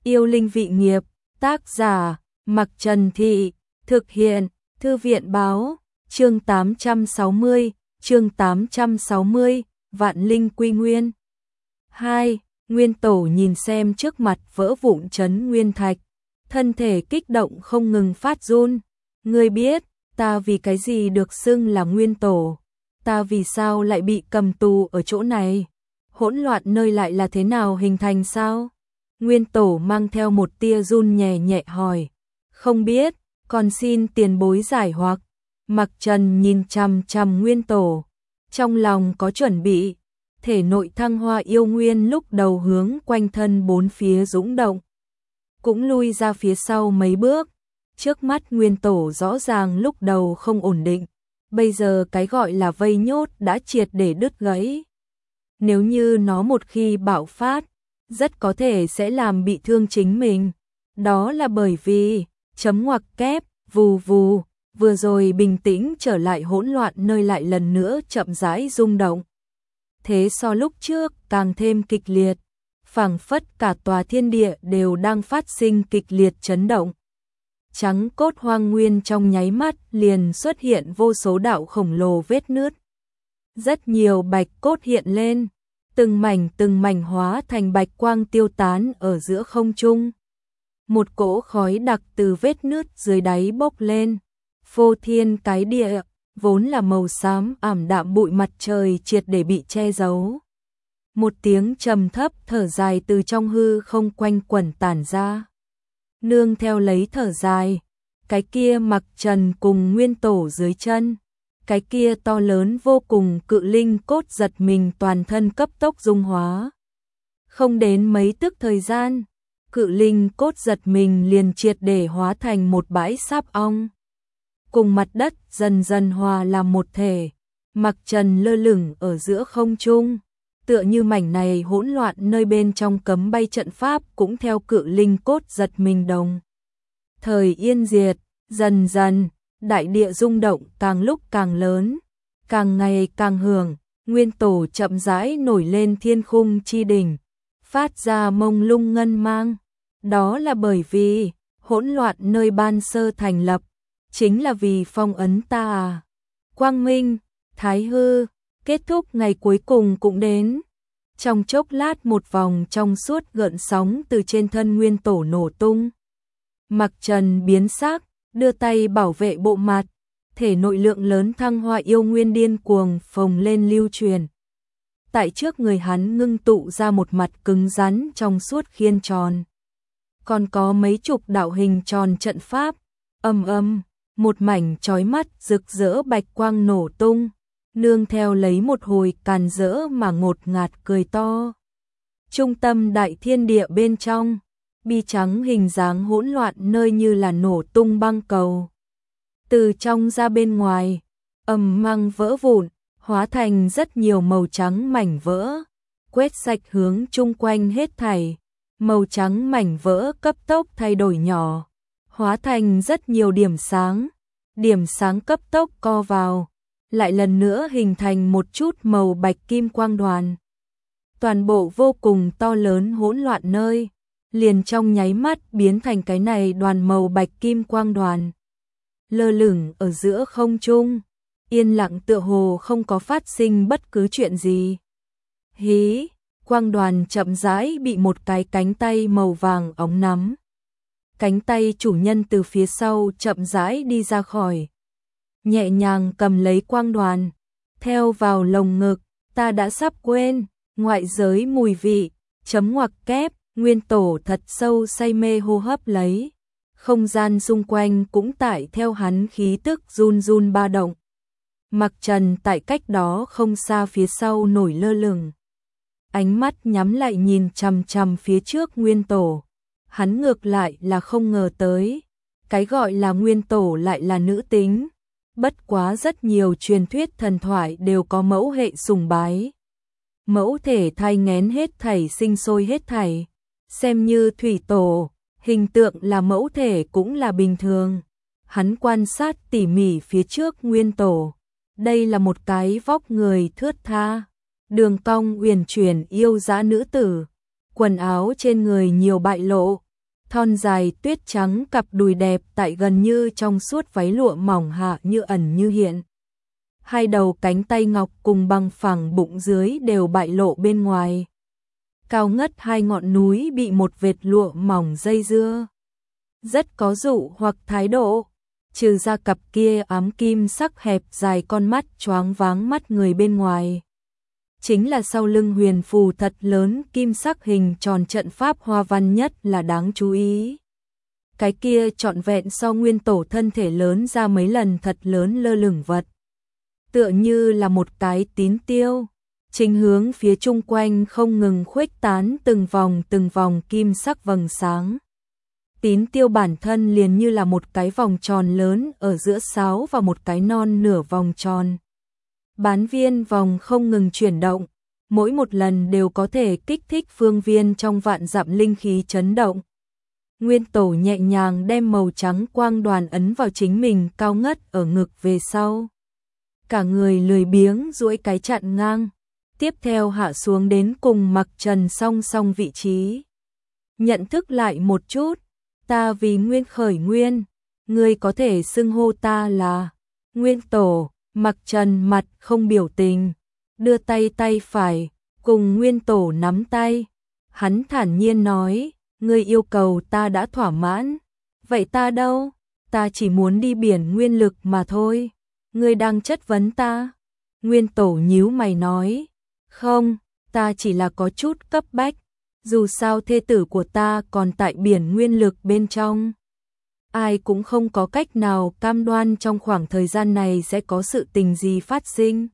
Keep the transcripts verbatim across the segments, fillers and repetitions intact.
Yêu linh vị nghiệp, tác giả, Mặc Trần Thị, thực hiện, Thư viện báo, chương tám trăm sáu mươi, chương tám trăm sáu mươi, Vạn Linh Quy Nguyên. hai. Nguyên Tổ nhìn xem trước mặt vỡ vụn trấn nguyên thạch, thân thể kích động không ngừng phát run. Ngươi biết, ta vì cái gì được xưng là Nguyên Tổ? Ta vì sao lại bị cầm tù ở chỗ này? Hỗn loạn nơi lại là thế nào hình thành sao? Nguyên Tổ mang theo một tia run nhẹ nhẹ hỏi. Không biết, còn xin tiền bối giải hoặc. Mặc Trần nhìn chằm chằm Nguyên Tổ, trong lòng có chuẩn bị. Thể nội thăng hoa yêu nguyên lúc đầu hướng quanh thân bốn phía dũng động, cũng lui ra phía sau mấy bước. Trước mắt Nguyên Tổ rõ ràng lúc đầu không ổn định, bây giờ cái gọi là vây nhốt đã triệt để đứt gãy. Nếu như nó một khi bạo phát, rất có thể sẽ làm bị thương chính mình. Đó là bởi vì, chấm ngoặc kép, vù vù, vừa rồi bình tĩnh trở lại hỗn loạn nơi lại lần nữa chậm rãi rung động. Thế so lúc trước càng thêm kịch liệt, phảng phất cả tòa thiên địa đều đang phát sinh kịch liệt chấn động. Trắng cốt hoang nguyên trong nháy mắt liền xuất hiện vô số đạo khổng lồ vết nứt. Rất nhiều bạch cốt hiện lên, từng mảnh từng mảnh hóa thành bạch quang tiêu tán ở giữa không trung. Một cỗ khói đặc từ vết nứt dưới đáy bốc lên, phô thiên cái địa, vốn là màu xám ảm đạm bụi mặt trời triệt để bị che giấu. Một tiếng trầm thấp thở dài từ trong hư không quanh quẩn tản ra. Nương theo lấy thở dài, cái kia Mặc Trần cùng Nguyên Tổ dưới chân, cái kia to lớn vô cùng cự linh cốt giật mình toàn thân cấp tốc dung hóa. Không đến mấy tức thời gian, cự linh cốt giật mình liền triệt để hóa thành một bãi sáp ong, cùng mặt đất dần dần hòa làm một thể. Mặc Trần lơ lửng ở giữa không trung, tựa như mảnh này hỗn loạn nơi bên trong cấm bay trận pháp cũng theo cự linh cốt giật mình đồng thời yên diệt. Dần dần, đại địa rung động càng lúc càng lớn, càng ngày càng hưởng. Nguyên Tổ chậm rãi nổi lên thiên khung chi đỉnh, phát ra mông lung ngân mang. Đó là bởi vì hỗn loạn nơi ban sơ thành lập chính là vì phong ấn ta à. Quang minh, thái hư, kết thúc ngày cuối cùng cũng đến. Trong chốc lát một vòng trong suốt gợn sóng từ trên thân Nguyên Tổ nổ tung. Mặc Trần biến sắc, đưa tay bảo vệ bộ mặt, thể nội lượng lớn thăng hoa yêu nguyên điên cuồng phồng lên lưu truyền. Tại trước người hắn ngưng tụ ra một mặt cứng rắn trong suốt khiên tròn. Còn có mấy chục đạo hình tròn trận pháp, ầm ầm, một mảnh chói mắt rực rỡ bạch quang nổ tung, nương theo lấy một hồi càn rỡ mà ngột ngạt cười to. Trung tâm đại thiên địa bên trong, bi trắng hình dáng hỗn loạn nơi như là nổ tung băng cầu. Từ trong ra bên ngoài, ầm mang vỡ vụn, hóa thành rất nhiều màu trắng mảnh vỡ, quét sạch hướng chung quanh hết thảy. Màu trắng mảnh vỡ cấp tốc thay đổi nhỏ, hóa thành rất nhiều điểm sáng. Điểm sáng cấp tốc co vào, lại lần nữa hình thành một chút màu bạch kim quang đoàn. Toàn bộ vô cùng to lớn hỗn loạn nơi, liền trong nháy mắt biến thành cái này đoàn màu bạch kim quang đoàn. Lơ lửng ở giữa không trung, yên lặng tựa hồ không có phát sinh bất cứ chuyện gì. Hí, quang đoàn chậm rãi bị một cái cánh tay màu vàng óng nắm. Cánh tay chủ nhân từ phía sau chậm rãi đi ra khỏi, nhẹ nhàng cầm lấy quang đoàn, theo vào lồng ngực. Ta đã sắp quên, ngoại giới mùi vị, chấm ngoặc kép. Nguyên Tổ thật sâu say mê hô hấp lấy, không gian xung quanh cũng tại theo hắn khí tức run run ba động. Mặc Trần tại cách đó không xa phía sau nổi lơ lửng, ánh mắt nhắm lại nhìn chằm chằm phía trước Nguyên Tổ. Hắn ngược lại là không ngờ tới, cái gọi là Nguyên Tổ lại là nữ tính. Bất quá rất nhiều truyền thuyết thần thoại đều có mẫu hệ sùng bái. Mẫu thể thai nghén hết thảy sinh sôi hết thảy, xem như thủy tổ, hình tượng là mẫu thể cũng là bình thường. Hắn quan sát tỉ mỉ phía trước Nguyên Tổ, đây là một cái vóc người thướt tha, đường cong uyển chuyển yêu dã nữ tử, quần áo trên người nhiều bại lộ, thon dài tuyết trắng, cặp đùi đẹp tại gần như trong suốt váy lụa mỏng hạ như ẩn như hiện. Hai đầu cánh tay ngọc cùng bằng phẳng bụng dưới đều bại lộ bên ngoài. Cao ngất hai ngọn núi bị một vệt lụa mỏng dây dưa. Rất có dụ hoặc thái độ, trừ ra cặp kia ám kim sắc hẹp dài, con mắt choáng váng mắt người bên ngoài. Chính là sau lưng huyền phù thật lớn kim sắc hình tròn trận pháp hoa văn nhất là đáng chú ý. Cái kia trọn vẹn so Nguyên Tổ thân thể lớn ra mấy lần thật lớn lơ lửng vật. Tựa như là một cái tín tiêu, chính hướng phía chung quanh không ngừng khuếch tán từng vòng từng vòng kim sắc vầng sáng. Tín tiêu bản thân liền như là một cái vòng tròn lớn ở giữa sáo và một cái non nửa vòng tròn. Bán viên vòng không ngừng chuyển động, mỗi một lần đều có thể kích thích phương viên trong vạn dặm linh khí chấn động. Nguyên Tổ nhẹ nhàng đem màu trắng quang đoàn ấn vào chính mình cao ngất ở ngực về sau. Cả người lười biếng duỗi cái chặn ngang, tiếp theo hạ xuống đến cùng Mặc Trần song song vị trí. Nhận thức lại một chút, ta vì Nguyên khởi nguyên, ngươi có thể xưng hô ta là Nguyên Tổ. Mặc Trần mặt không biểu tình, đưa tay tay phải, cùng Nguyên Tổ nắm tay. Hắn thản nhiên nói, ngươi yêu cầu ta đã thỏa mãn. Vậy ta đâu? Ta chỉ muốn đi biển nguyên lực mà thôi. Ngươi đang chất vấn ta? Nguyên Tổ nhíu mày nói, không, ta chỉ là có chút cấp bách. Dù sao thê tử của ta còn tại biển nguyên lực bên trong. Ai cũng không có cách nào cam đoan trong khoảng thời gian này sẽ có sự tình gì phát sinh.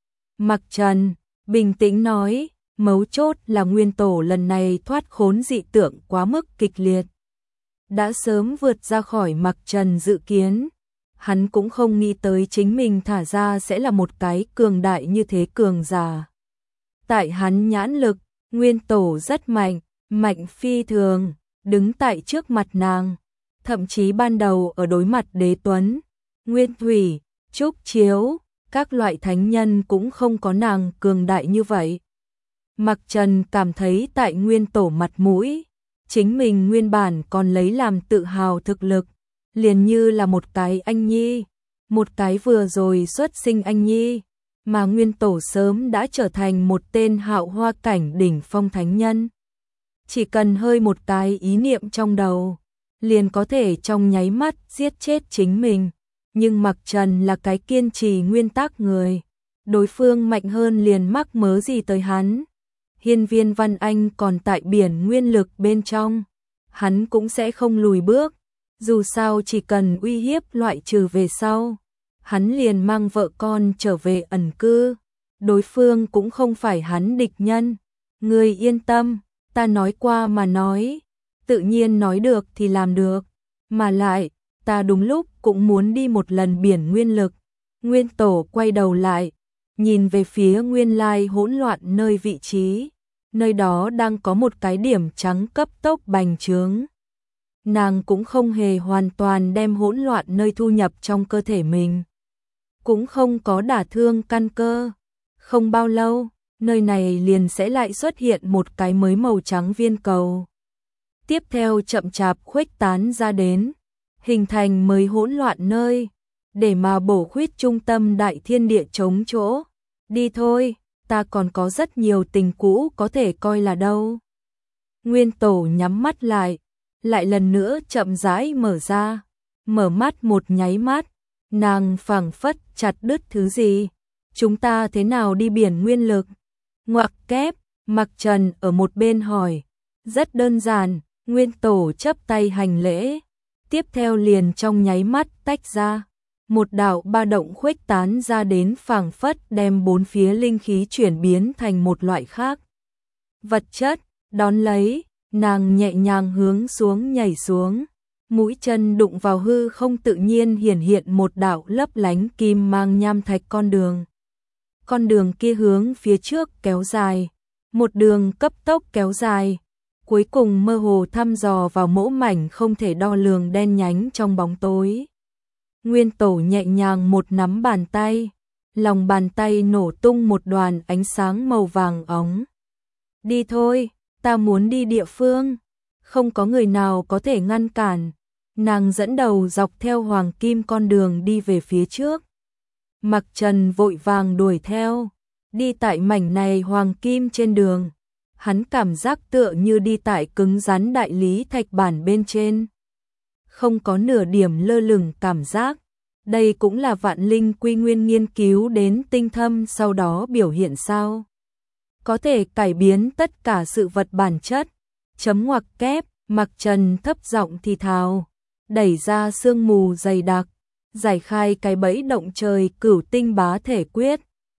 Mặc Trần bình tĩnh nói, mấu chốt là Nguyên Tổ lần này thoát khốn dị tượng quá mức kịch liệt. Đã sớm vượt ra khỏi Mặc Trần dự kiến. Hắn cũng không nghĩ tới chính mình thả ra sẽ là một cái cường đại như thế cường giả. Tại hắn nhãn lực, Nguyên Tổ rất mạnh, mạnh phi thường, đứng tại trước mặt nàng. Thậm chí ban đầu ở đối mặt Đế Tuấn, Nguyên Thủy, Trúc Chiếu, các loại thánh nhân cũng không có nàng cường đại như vậy. Mặc Trần cảm thấy tại Nguyên Tổ mặt mũi, chính mình nguyên bản còn lấy làm tự hào thực lực, liền như là một cái anh nhi, một cái vừa rồi xuất sinh anh nhi, mà Nguyên Tổ sớm đã trở thành một tên hạo hoa cảnh đỉnh phong thánh nhân. Chỉ cần hơi một cái ý niệm trong đầu, liền có thể trong nháy mắt giết chết chính mình. Nhưng Mặc Trần là cái kiên trì nguyên tắc người, đối phương mạnh hơn liền mắc mớ gì tới hắn. Hiên Viên Văn Anh còn tại biển nguyên lực bên trong, hắn cũng sẽ không lùi bước. Dù sao chỉ cần uy hiếp loại trừ về sau, hắn liền mang vợ con trở về ẩn cư. Đối phương cũng không phải hắn địch nhân. Ngươi yên tâm, ta nói qua mà nói, tự nhiên nói được thì làm được. Mà lại, ta đúng lúc cũng muốn đi một lần biển nguyên lực. Nguyên Tổ quay đầu lại, nhìn về phía nguyên lai hỗn loạn nơi vị trí. Nơi đó đang có một cái điểm trắng cấp tốc bành trướng. Nàng cũng không hề hoàn toàn đem hỗn loạn nơi thu nhập trong cơ thể mình. Cũng không có đả thương căn cơ. Không bao lâu, nơi này liền sẽ lại xuất hiện một cái mới màu trắng viên cầu. Tiếp theo chậm chạp khuếch tán ra đến, hình thành mới hỗn loạn nơi, để mà bổ khuyết trung tâm đại thiên địa chống chỗ. Đi thôi, ta còn có rất nhiều tình cũ có thể coi là đâu. Nguyên Tổ nhắm mắt lại, lại lần nữa chậm rãi mở ra, mở mắt một nháy mắt, nàng phảng phất chặt đứt thứ gì. Chúng ta thế nào đi biển nguyên lực? Ngoặc kép, Mặc Trần ở một bên hỏi. Rất đơn giản, Nguyên Tổ chắp tay hành lễ, tiếp theo liền trong nháy mắt tách ra. Một đạo ba động khuếch tán ra đến phảng phất đem bốn phía linh khí chuyển biến thành một loại khác. Vật chất, đón lấy, nàng nhẹ nhàng hướng xuống nhảy xuống. Mũi chân đụng vào hư không tự nhiên hiển hiện một đạo lấp lánh kim mang nham thạch con đường. Con đường kia hướng phía trước kéo dài, một đường cấp tốc kéo dài, cuối cùng mơ hồ thăm dò vào mẫu mảnh không thể đo lường đen nhánh trong bóng tối. Nguyên Tổ nhẹ nhàng một nắm bàn tay, lòng bàn tay nổ tung một đoàn ánh sáng màu vàng óng. Đi thôi, ta muốn đi địa phương. không có người nào có thể ngăn cản. Nàng dẫn đầu dọc theo hoàng kim con đường đi về phía trước. Mặc Trần vội vàng đuổi theo, đi tại mảnh này hoàng kim trên đường. Hắn cảm giác tựa như đi tại cứng rắn đại lý thạch bản bên trên. Không có nửa điểm lơ lửng cảm giác. Đây cũng là vạn linh quy nguyên nghiên cứu đến tinh thâm sau đó biểu hiện sao. Có thể cải biến tất cả sự vật bản chất. Chấm ngoặc kép, Mặc Trần thấp giọng thì thào, đẩy ra sương mù dày đặc, giải khai cái bẫy động trời cửu tinh bá thể quyết.